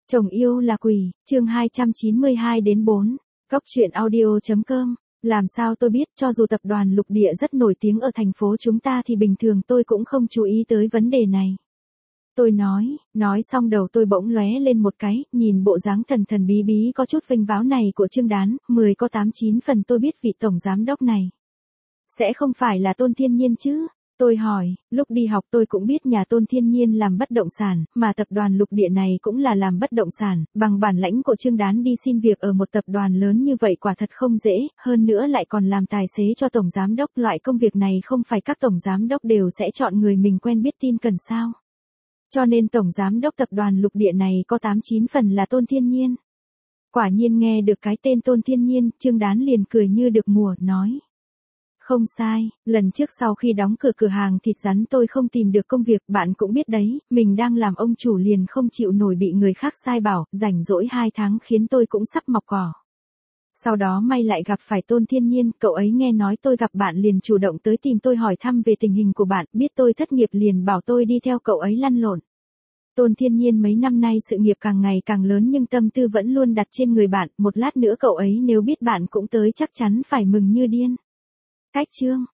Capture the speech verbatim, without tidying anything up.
Chồng yêu là quỷ, chương hai trăm chín mươi hai đến bốn, Cốc truyện audio.com. Làm sao tôi biết, cho dù tập đoàn Lục Địa rất nổi tiếng ở thành phố chúng ta thì bình thường tôi cũng không chú ý tới vấn đề này. Tôi nói, nói xong đầu tôi bỗng lóe lên một cái, nhìn bộ dáng thần thần bí bí có chút vênh váo này của Trương Đán, mười có tám chín phần tôi biết vị tổng giám đốc này. Sẽ không phải là Tôn Thiên Nhiên chứ? Tôi hỏi, lúc đi học tôi cũng biết nhà Tôn Thiên Nhiên làm bất động sản, mà tập đoàn Lục Địa này cũng là làm bất động sản, bằng bản lãnh của Trương Đán đi xin việc ở một tập đoàn lớn như vậy quả thật không dễ, hơn nữa lại còn làm tài xế cho tổng giám đốc, loại công việc này không phải các tổng giám đốc đều sẽ chọn người mình quen biết tin cần sao. Cho nên tổng giám đốc tập đoàn Lục Địa này có tám chín phần là Tôn Thiên Nhiên. Quả nhiên nghe được cái tên Tôn Thiên Nhiên, Trương Đán liền cười như được mùa, nói. Không sai, lần trước sau khi đóng cửa cửa hàng thịt rắn tôi không tìm được công việc, bạn cũng biết đấy, mình đang làm ông chủ liền không chịu nổi bị người khác sai bảo, rảnh rỗi hai tháng khiến tôi cũng sắp mọc cỏ. Sau đó may lại gặp phải Tôn Thiên Nhiên, cậu ấy nghe nói tôi gặp bạn liền chủ động tới tìm tôi hỏi thăm về tình hình của bạn, biết tôi thất nghiệp liền bảo tôi đi theo cậu ấy lăn lộn. Tôn Thiên Nhiên mấy năm nay sự nghiệp càng ngày càng lớn nhưng tâm tư vẫn luôn đặt trên người bạn, một lát nữa cậu ấy nếu biết bạn cũng tới chắc chắn phải mừng như điên. Cách chương,